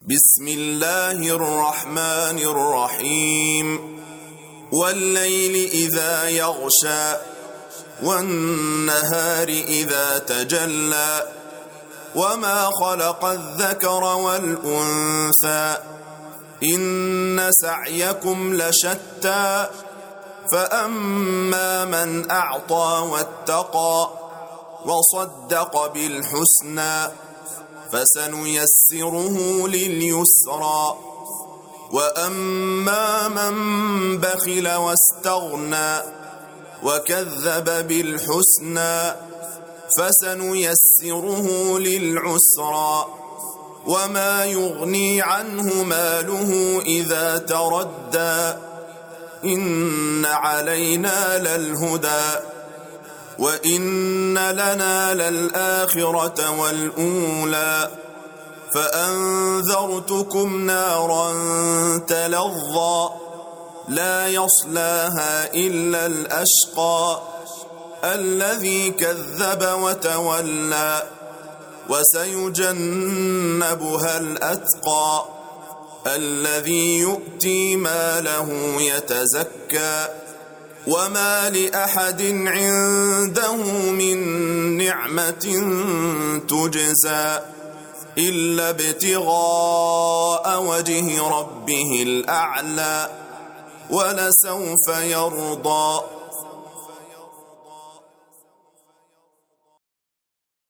بسم الله الرحمن الرحيم والليل إذا يغشى والنهار إذا تجلى وما خلق الذكر والأنثى إن سعيكم لشتى فأما من أعطى واتقى وصدق بالحسنى فسنيسره لليسرى وأما من بخل واستغنى وكذب بالحسنى فسنيسره للعسرى وما يغني عنه ماله إذا تردى إن علينا للهدى وإن لنا للآخرة والأولى فأنذرتكم نارا تلظى لا يصلاها إلا الأشقى الذي كذب وتولى وسيجنبها الأتقى الذي يؤتي ماله يتزكى وما لأحد عنده من نعمة تجزى إلا ابتغاء وجه ربه الأعلى ولسوف يرضى.